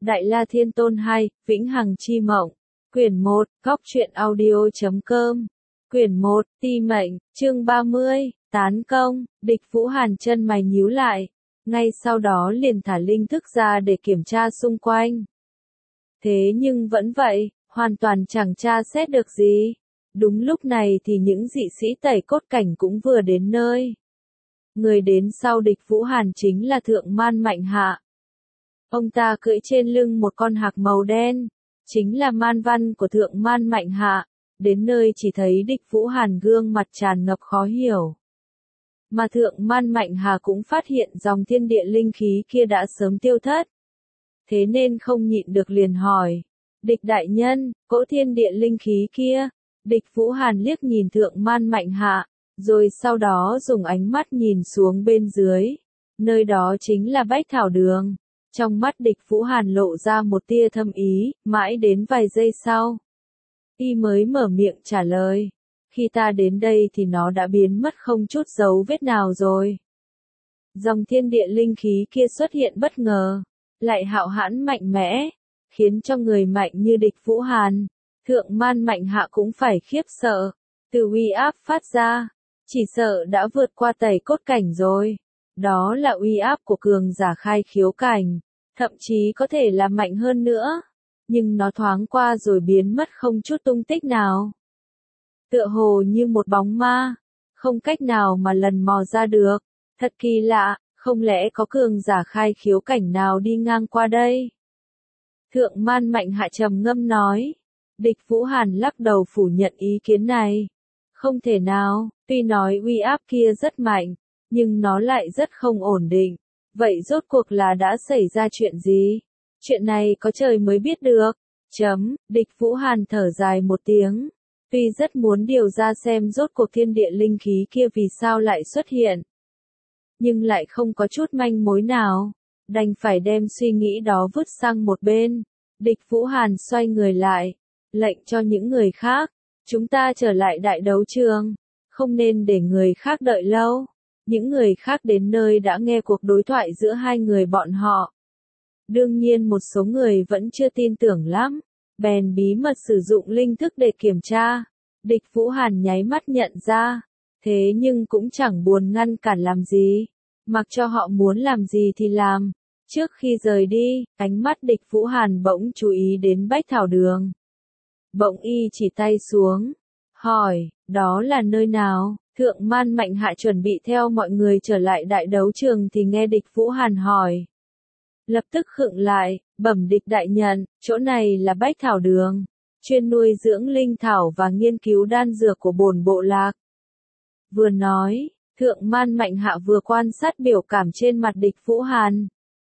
Đại La Thiên Tôn 2, Vĩnh Hằng Chi Mộng. Quyển 1, Góc Truyện Audio.com. Quyển 1, Ti Mệnh, chương 30, Tán Công. Địch Vũ Hàn chân mày nhíu lại. Ngay sau đó liền thả linh thức ra để kiểm tra xung quanh. Thế nhưng vẫn vậy, hoàn toàn chẳng tra xét được gì. Đúng lúc này thì những dị sĩ tẩy cốt cảnh cũng vừa đến nơi. Người đến sau Địch Vũ Hàn chính là Thượng Man Mạnh Hạ. Ông ta cưỡi trên lưng một con hạc màu đen, chính là man văn của Thượng Man Mạnh Hạ. Đến nơi chỉ thấy Địch Vũ Hàn gương mặt tràn ngập khó hiểu. Mà Thượng Man Mạnh Hà cũng phát hiện dòng thiên địa linh khí kia đã sớm tiêu thất. Thế nên không nhịn được liền hỏi. Địch đại nhân, cỗ thiên địa linh khí kia. Địch Vũ Hàn liếc nhìn Thượng Man Mạnh Hạ, rồi sau đó dùng ánh mắt nhìn xuống bên dưới. Nơi đó chính là Bách Thảo Đường. Trong mắt Địch Vũ Hàn lộ ra một tia thâm ý, mãi đến vài giây sau. Y mới mở miệng trả lời. Khi ta đến đây thì nó đã biến mất không chút dấu vết nào rồi. Dòng thiên địa linh khí kia xuất hiện bất ngờ, lại hạo hãn mạnh mẽ, khiến cho người mạnh như Địch Vũ Hàn, Thượng Man Mạnh Hạ cũng phải khiếp sợ. Từ uy áp phát ra, chỉ sợ đã vượt qua tẩy cốt cảnh rồi. Đó là uy áp của cường giả khai khiếu cảnh, thậm chí có thể là mạnh hơn nữa. Nhưng nó thoáng qua rồi biến mất không chút tung tích nào. Tựa hồ như một bóng ma, không cách nào mà lần mò ra được. Thật kỳ lạ, không lẽ có cường giả khai khiếu cảnh nào đi ngang qua đây? Thượng Man Mạnh Hạ trầm ngâm nói. Địch Vũ Hàn lắc đầu phủ nhận ý kiến này. Không thể nào, tuy nói uy áp kia rất mạnh, nhưng nó lại rất không ổn định. Vậy rốt cuộc là đã xảy ra chuyện gì? Chuyện này có trời mới biết được. Địch Vũ Hàn thở dài một tiếng. Tuy rất muốn điều ra xem rốt cuộc thiên địa linh khí kia vì sao lại xuất hiện. Nhưng lại không có chút manh mối nào. Đành phải đem suy nghĩ đó vứt sang một bên. Địch Vũ Hàn xoay người lại. Lệnh cho những người khác. Chúng ta trở lại đại đấu trường. Không nên để người khác đợi lâu. Những người khác đến nơi đã nghe cuộc đối thoại giữa hai người bọn họ. Đương nhiên một số người vẫn chưa tin tưởng lắm. Bèn bí mật sử dụng linh thức để kiểm tra. Địch Vũ Hàn nháy mắt nhận ra. Thế nhưng cũng chẳng buồn ngăn cản làm gì. Mặc cho họ muốn làm gì thì làm. Trước khi rời đi, ánh mắt Địch Vũ Hàn bỗng chú ý đến Bách Thảo Đường. Bỗng y chỉ tay xuống. Hỏi, đó là nơi nào? Thượng Man Mạnh Hạ chuẩn bị theo mọi người trở lại đại đấu trường thì nghe Địch Vũ Hàn hỏi. Lập tức khựng lại, bẩm Địch đại nhân, chỗ này là Bách Thảo Đường, chuyên nuôi dưỡng linh thảo và nghiên cứu đan dược của bổn bộ lạc. Vừa nói, Thượng Man Mạnh Hạ vừa quan sát biểu cảm trên mặt Địch Vũ Hàn.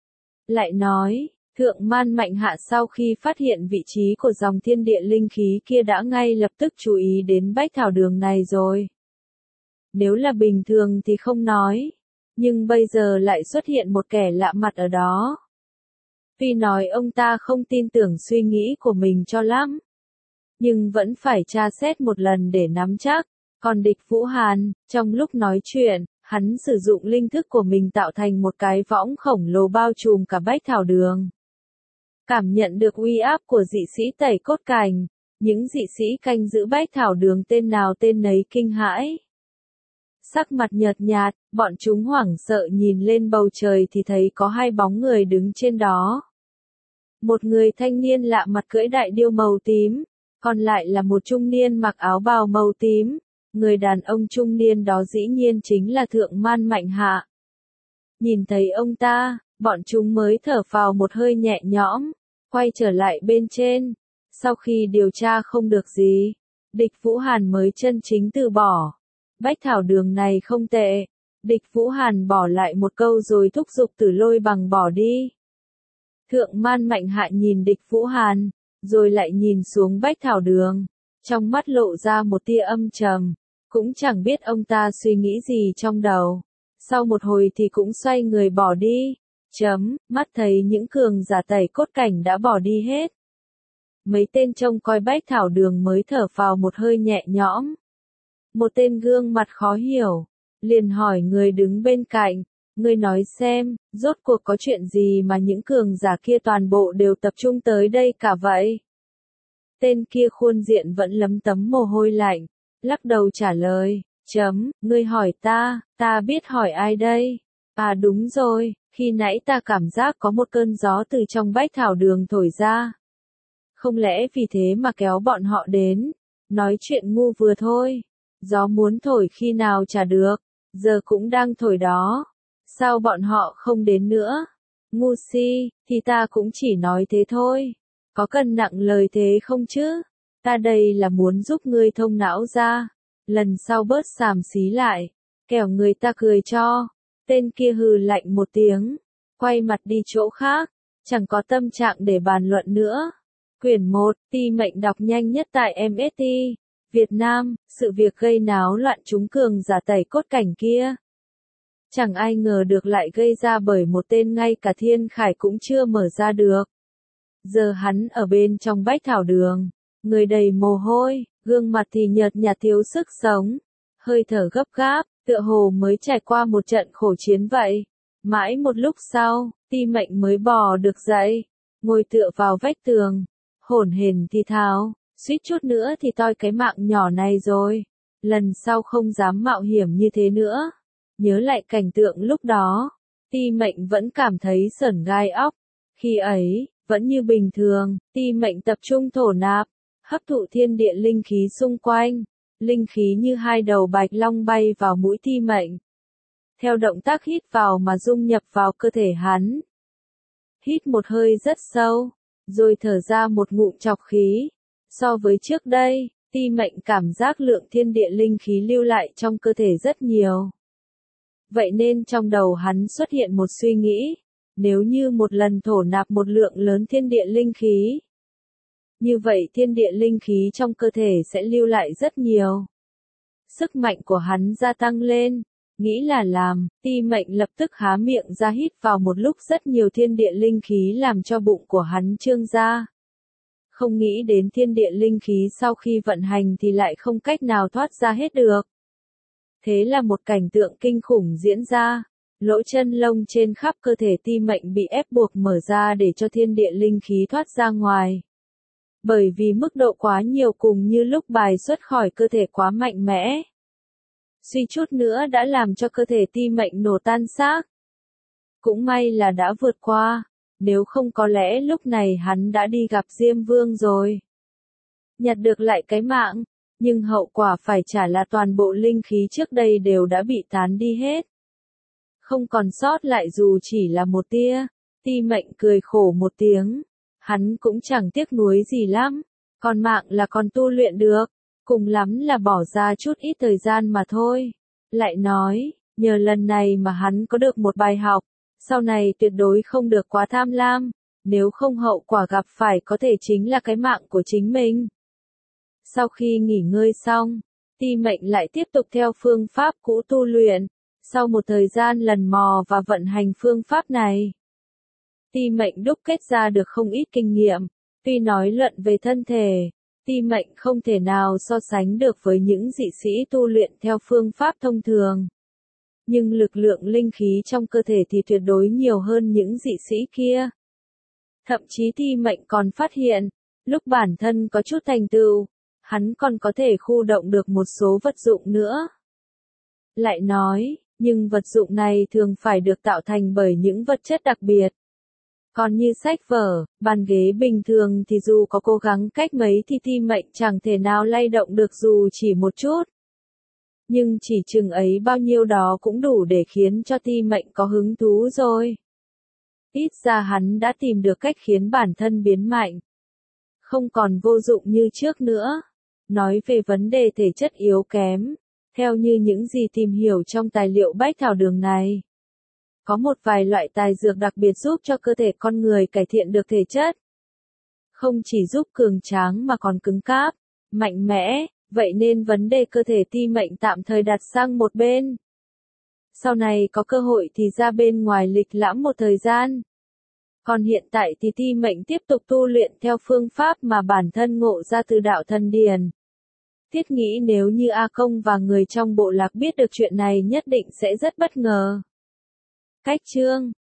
Lại nói, Thượng Man Mạnh Hạ sau khi phát hiện vị trí của dòng thiên địa linh khí kia đã ngay lập tức chú ý đến Bách Thảo Đường này rồi. Nếu là bình thường thì không nói, nhưng bây giờ lại xuất hiện một kẻ lạ mặt ở đó. Tuy nói ông ta không tin tưởng suy nghĩ của mình cho lắm, nhưng vẫn phải tra xét một lần để nắm chắc. Còn Địch Vũ Hàn, trong lúc nói chuyện, hắn sử dụng linh thức của mình tạo thành một cái võng khổng lồ bao trùm cả Bách Thảo Đường. Cảm nhận được uy áp của dị sĩ tẩy cốt cảnh, những dị sĩ canh giữ Bách Thảo Đường tên nào tên nấy kinh hãi. Sắc mặt nhợt nhạt, bọn chúng hoảng sợ nhìn lên bầu trời thì thấy có hai bóng người đứng trên đó. Một người thanh niên lạ mặt cưỡi đại điêu màu tím, còn lại là một trung niên mặc áo bào màu tím. Người đàn ông trung niên đó dĩ nhiên chính là Thượng Man Mạnh Hạ. Nhìn thấy ông ta, bọn chúng mới thở phào một hơi nhẹ nhõm, quay trở lại bên trên. Sau khi điều tra không được gì, Địch Vũ Hàn mới chân chính từ bỏ. Bách Thảo Đường này không tệ. Địch Vũ Hàn bỏ lại một câu rồi thúc giục Tử Lôi Bằng bỏ đi. Thượng Man Mạnh Hạ nhìn Địch Vũ Hàn, rồi lại nhìn xuống Bách Thảo Đường. Trong mắt lộ ra một tia âm trầm, cũng chẳng biết ông ta suy nghĩ gì trong đầu. Sau một hồi thì cũng xoay người bỏ đi. Mắt thấy những cường giả tẩy cốt cảnh đã bỏ đi hết. Mấy tên trông coi Bách Thảo Đường mới thở phào một hơi nhẹ nhõm. Một tên gương mặt khó hiểu, liền hỏi người đứng bên cạnh, Ngươi nói xem, rốt cuộc có chuyện gì mà những cường giả kia toàn bộ đều tập trung tới đây cả vậy? Tên kia khuôn diện vẫn lấm tấm mồ hôi lạnh, lắc đầu trả lời, ngươi hỏi ta biết hỏi ai đây? À đúng rồi, khi nãy ta cảm giác có một cơn gió từ trong bách thảo đường thổi ra. Không lẽ vì thế mà kéo bọn họ đến? Nói chuyện ngu vừa thôi. Gió muốn thổi khi nào chả được, giờ cũng đang thổi đó. Sao bọn họ không đến nữa? Ngu si, thì ta cũng chỉ nói thế thôi. Có cần nặng lời thế không chứ? Ta đây là muốn giúp ngươi thông não ra. Lần sau bớt xàm xí lại, kẻo người ta cười cho. Tên kia hừ lạnh một tiếng, quay mặt đi chỗ khác, chẳng có tâm trạng để bàn luận nữa. Quyển 1, ti mệnh đọc nhanh nhất tại MST. Việt Nam, sự việc gây náo loạn trúng cường giả tẩy cốt cảnh kia. Chẳng ai ngờ được lại gây ra bởi một tên ngay cả thiên khải cũng chưa mở ra được. Giờ hắn ở bên trong bách thảo đường, người đầy mồ hôi, gương mặt thì nhợt nhạt thiếu sức sống, hơi thở gấp gáp, tựa hồ mới trải qua một trận khổ chiến vậy. Mãi một lúc sau, ti mệnh mới bò được dậy, ngồi tựa vào vách tường, hổn hển thì thào, suýt chút nữa thì toi cái mạng nhỏ này rồi. Lần sau không dám mạo hiểm như thế nữa. Nhớ lại cảnh tượng lúc đó, ti mệnh vẫn cảm thấy sởn gai óc. Khi ấy, vẫn như bình thường, ti mệnh tập trung thổ nạp, hấp thụ thiên địa linh khí xung quanh. Linh khí như hai đầu bạch long bay vào mũi ti mệnh. Theo động tác hít vào mà dung nhập vào cơ thể hắn. Hít một hơi rất sâu, rồi thở ra một ngụm trọc khí. So với trước đây, ti mệnh cảm giác lượng thiên địa linh khí lưu lại trong cơ thể rất nhiều. Vậy nên trong đầu hắn xuất hiện một suy nghĩ, nếu như một lần thổ nạp một lượng lớn thiên địa linh khí, như vậy thiên địa linh khí trong cơ thể sẽ lưu lại rất nhiều. Sức mạnh của hắn gia tăng lên, nghĩ là làm, ti mệnh lập tức há miệng ra hít vào một lúc rất nhiều thiên địa linh khí làm cho bụng của hắn trương ra. Không nghĩ đến thiên địa linh khí sau khi vận hành thì lại không cách nào thoát ra hết được. Thế là một cảnh tượng kinh khủng diễn ra, lỗ chân lông trên khắp cơ thể ti mệnh bị ép buộc mở ra để cho thiên địa linh khí thoát ra ngoài. Bởi vì mức độ quá nhiều cùng như lúc bài xuất khỏi cơ thể quá mạnh mẽ. Suy chút nữa đã làm cho cơ thể ti mệnh nổ tan xác. Cũng may là đã vượt qua, nếu không có lẽ lúc này hắn đã đi gặp Diêm Vương rồi. Nhặt được lại cái mạng, nhưng hậu quả phải trả là toàn bộ linh khí trước đây đều đã bị tán đi hết. Không còn sót lại dù chỉ là một tia, ti mệnh cười khổ một tiếng. Hắn cũng chẳng tiếc nuối gì lắm, còn mạng là còn tu luyện được, cùng lắm là bỏ ra chút ít thời gian mà thôi. Lại nói, nhờ lần này mà hắn có được một bài học, sau này tuyệt đối không được quá tham lam, nếu không hậu quả gặp phải có thể chính là cái mạng của chính mình. Sau khi nghỉ ngơi xong, ti mệnh lại tiếp tục theo phương pháp cũ tu luyện, sau một thời gian lần mò và vận hành phương pháp này. Ti mệnh đúc kết ra được không ít kinh nghiệm, tuy nói luận về thân thể, ti mệnh không thể nào so sánh được với những dị sĩ tu luyện theo phương pháp thông thường. Nhưng lực lượng linh khí trong cơ thể thì tuyệt đối nhiều hơn những dị sĩ kia. Thậm chí ti mệnh còn phát hiện, lúc bản thân có chút thành tựu, hắn còn có thể khu động được một số vật dụng nữa. Lại nói, nhưng vật dụng này thường phải được tạo thành bởi những vật chất đặc biệt. Còn như sách vở, bàn ghế bình thường thì dù có cố gắng cách mấy thì ti mệnh chẳng thể nào lay động được dù chỉ một chút. Nhưng chỉ chừng ấy bao nhiêu đó cũng đủ để khiến cho ti mệnh có hứng thú rồi. Ít ra hắn đã tìm được cách khiến bản thân biến mạnh. Không còn vô dụng như trước nữa. Nói về vấn đề thể chất yếu kém, theo như những gì tìm hiểu trong tài liệu bách thảo đường này. Có một vài loại tài dược đặc biệt giúp cho cơ thể con người cải thiện được thể chất. Không chỉ giúp cường tráng mà còn cứng cáp, mạnh mẽ, vậy nên vấn đề cơ thể ti mệnh tạm thời đặt sang một bên. Sau này có cơ hội thì ra bên ngoài lịch lãm một thời gian. Còn hiện tại thì ti mệnh tiếp tục tu luyện theo phương pháp mà bản thân ngộ ra từ đạo thần điền. Thiết nghĩ nếu như A Công và người trong bộ lạc biết được chuyện này nhất định sẽ rất bất ngờ. Cách chương